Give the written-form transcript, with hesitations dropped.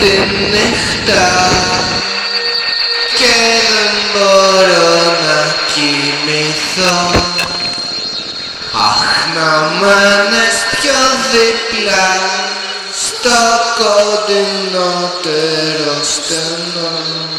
τη νύχτα και δεν μπορώ να κοιμηθώ. Αχ, να μένεις πιο δίπλα στο κοντινότερο στενό.